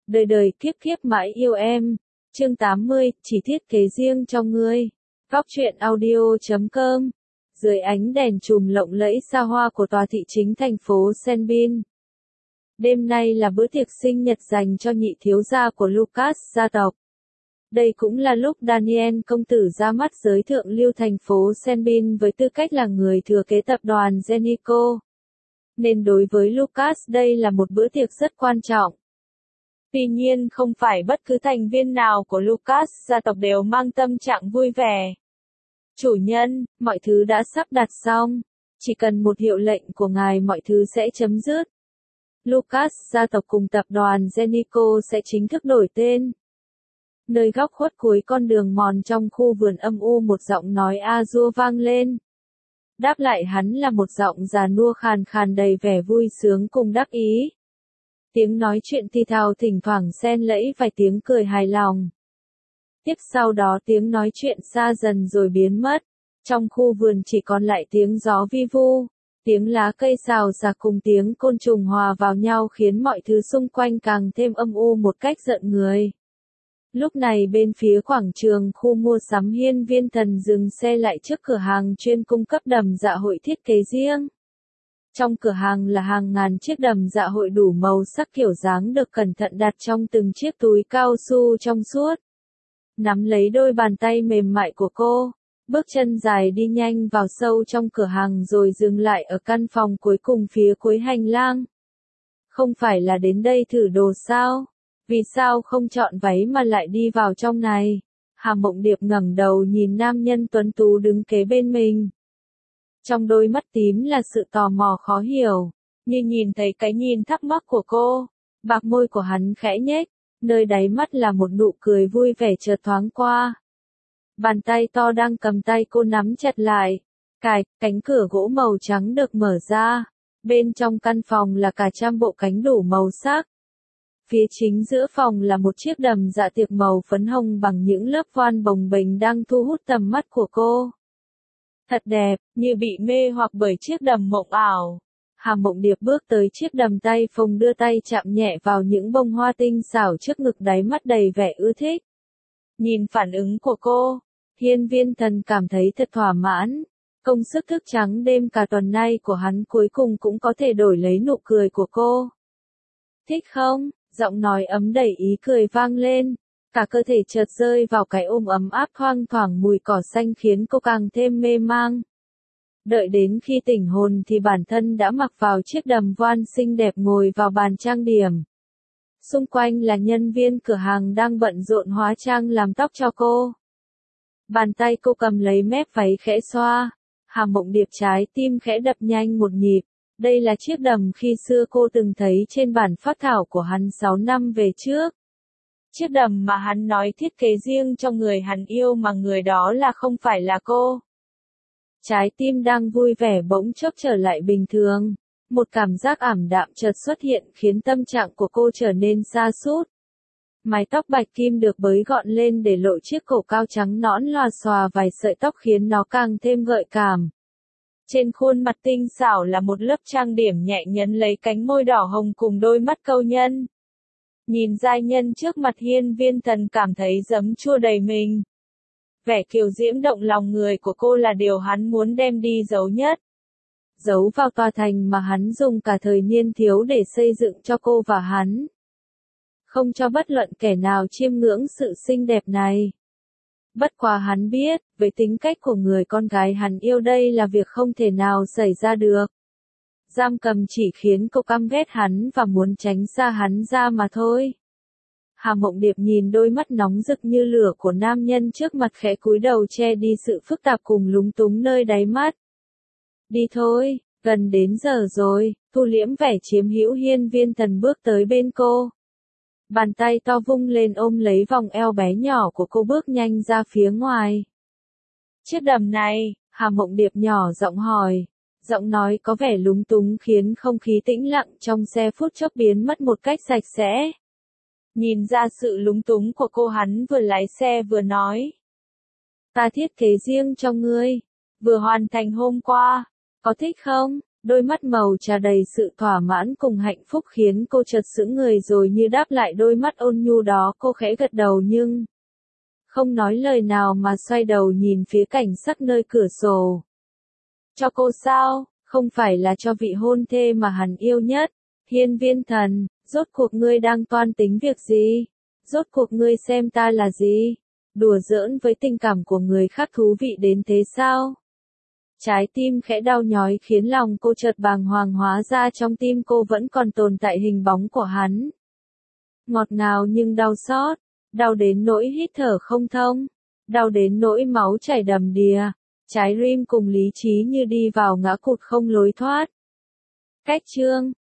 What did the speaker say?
Đời đời kiếp kiếp mãi yêu em. Chương 80, chỉ thiết kế riêng cho ngươi. Góc truyện audio.com. Dưới ánh đèn chùm lộng lẫy xa hoa của tòa thị chính thành phố Senbin. Đêm nay là bữa tiệc sinh nhật dành cho nhị thiếu gia của Lucas gia tộc. Đây cũng là lúc Daniel công tử ra mắt giới thượng lưu thành phố Senbin với tư cách là người thừa kế tập đoàn Genico. Nên đối với Lucas đây là một bữa tiệc rất quan trọng. Tuy nhiên không phải bất cứ thành viên nào của Lucas gia tộc đều mang tâm trạng vui vẻ. Chủ nhân, mọi thứ đã sắp đặt xong. Chỉ cần một hiệu lệnh của ngài mọi thứ sẽ chấm dứt. Lucas gia tộc cùng tập đoàn Genico sẽ chính thức đổi tên. Nơi góc khuất cuối con đường mòn trong khu vườn âm u một giọng nói a-dua vang lên. Đáp lại hắn là một giọng già nua khàn khàn đầy vẻ vui sướng cùng đắc ý. Tiếng nói chuyện thì thào thỉnh thoảng xen lẫn vài tiếng cười hài lòng. Tiếp sau đó tiếng nói chuyện xa dần rồi biến mất. Trong khu vườn chỉ còn lại tiếng gió vi vu, tiếng lá cây xào xạc cùng tiếng côn trùng hòa vào nhau khiến mọi thứ xung quanh càng thêm âm u một cách rợn người. Lúc này bên phía quảng trường khu mua sắm Hiên Viên Thần dừng xe lại trước cửa hàng chuyên cung cấp đầm dạ hội thiết kế riêng. Trong cửa hàng là hàng ngàn chiếc đầm dạ hội đủ màu sắc kiểu dáng được cẩn thận đặt trong từng chiếc túi cao su trong suốt. Nắm lấy đôi bàn tay mềm mại của cô, bước chân dài đi nhanh vào sâu trong cửa hàng rồi dừng lại ở căn phòng cuối cùng phía cuối hành lang. Không phải là đến đây thử đồ sao? Vì sao không chọn váy mà lại đi vào trong này? Hà Mộng Điệp ngẩng đầu nhìn nam nhân tuấn tú đứng kế bên mình. Trong đôi mắt tím là sự tò mò khó hiểu, như nhìn thấy cái nhìn thắc mắc của cô. Bạc môi của hắn khẽ nhếch, nơi đáy mắt là một nụ cười vui vẻ chợt thoáng qua. Bàn tay to đang cầm tay cô nắm chặt lại. Cánh cửa gỗ màu trắng được mở ra. Bên trong căn phòng là cả trăm bộ cánh đủ màu sắc. Phía chính giữa phòng là một chiếc đầm dạ tiệc màu phấn hồng bằng những lớp voan bồng bềnh đang thu hút tầm mắt của cô. Thật đẹp, như bị mê hoặc bởi chiếc đầm mộng ảo. Hà Mộng Điệp bước tới chiếc đầm tay phồng đưa tay chạm nhẹ vào những bông hoa tinh xảo trước ngực đáy mắt đầy vẻ ưa thích. Nhìn phản ứng của cô, Hiên Viên Thần cảm thấy thật thỏa mãn. Công sức thức trắng đêm cả tuần nay của hắn cuối cùng cũng có thể đổi lấy nụ cười của cô. Thích không? Giọng nói ấm đầy ý cười vang lên. Cả cơ thể chợt rơi vào cái ôm ấm áp thoang thoảng mùi cỏ xanh khiến cô càng thêm mê mang. Đợi đến khi tỉnh hồn thì bản thân đã mặc vào chiếc đầm voan xinh đẹp ngồi vào bàn trang điểm. Xung quanh là nhân viên cửa hàng đang bận rộn hóa trang làm tóc cho cô. Bàn tay cô cầm lấy mép váy khẽ xoa. Hà Mộng Điệp trái tim khẽ đập nhanh một nhịp. Đây là chiếc đầm khi xưa cô từng thấy trên bản phác thảo của hắn 6 năm về trước. Chiếc đầm mà hắn nói thiết kế riêng cho người hắn yêu mà người đó là không phải là cô. Trái tim đang vui vẻ bỗng chốc trở lại bình thường. Một cảm giác ảm đạm chợt xuất hiện khiến tâm trạng của cô trở nên sa sút. Mái tóc bạch kim được bới gọn lên để lộ chiếc cổ cao trắng nõn lòa xòa vài sợi tóc khiến nó càng thêm gợi cảm. Trên khuôn mặt tinh xảo là một lớp trang điểm nhẹ nhấn lấy cánh môi đỏ hồng cùng đôi mắt câu nhân. Nhìn giai nhân trước mặt Hiên Viên Thần cảm thấy giấm chua đầy mình. Vẻ kiều diễm động lòng người của cô là điều hắn muốn đem đi giấu nhất. Giấu vào tòa thành mà hắn dùng cả thời niên thiếu để xây dựng cho cô và hắn. Không cho bất luận kẻ nào chiêm ngưỡng sự xinh đẹp này. Bất quá hắn biết, với tính cách của người con gái hắn yêu đây là việc không thể nào xảy ra được. Giam cầm chỉ khiến cô căm ghét hắn và muốn tránh xa hắn ra mà thôi. Hà Mộng Điệp nhìn đôi mắt nóng rực như lửa của nam nhân trước mặt khẽ cúi đầu che đi sự phức tạp cùng lúng túng nơi đáy mắt. Đi thôi, gần đến giờ rồi, thu liễm vẻ chiếm hữu Hiên Viên Thần bước tới bên cô. Bàn tay to vung lên ôm lấy vòng eo bé nhỏ của cô bước nhanh ra phía ngoài. Chiếc đầm này, Hà Mộng Điệp nhỏ giọng hỏi. Giọng nói có vẻ lúng túng khiến không khí tĩnh lặng trong xe phút chốc biến mất một cách sạch sẽ. Nhìn ra sự lúng túng của cô hắn vừa lái xe vừa nói. Ta thiết kế riêng cho ngươi. Vừa hoàn thành hôm qua. Có thích không? Đôi mắt màu trà đầy sự thỏa mãn cùng hạnh phúc khiến cô chợt sững người rồi như đáp lại đôi mắt ôn nhu đó, cô khẽ gật đầu nhưng không nói lời nào mà xoay đầu nhìn phía cảnh sắc nơi cửa sổ. Cho cô sao? Không phải là cho vị hôn thê mà hắn yêu nhất. Hiên Viên Thần, rốt cuộc ngươi đang toan tính việc gì? Rốt cuộc ngươi xem ta là gì? Đùa giỡn với tình cảm của người khác thú vị đến thế sao? Trái tim khẽ đau nhói khiến lòng cô chợt bàng hoàng, hóa ra trong tim cô vẫn còn tồn tại hình bóng của hắn. Ngọt ngào nhưng đau xót, đau đến nỗi hít thở không thông, đau đến nỗi máu chảy đầm đìa, trái tim cùng lý trí như đi vào ngã cụt không lối thoát. Cách chương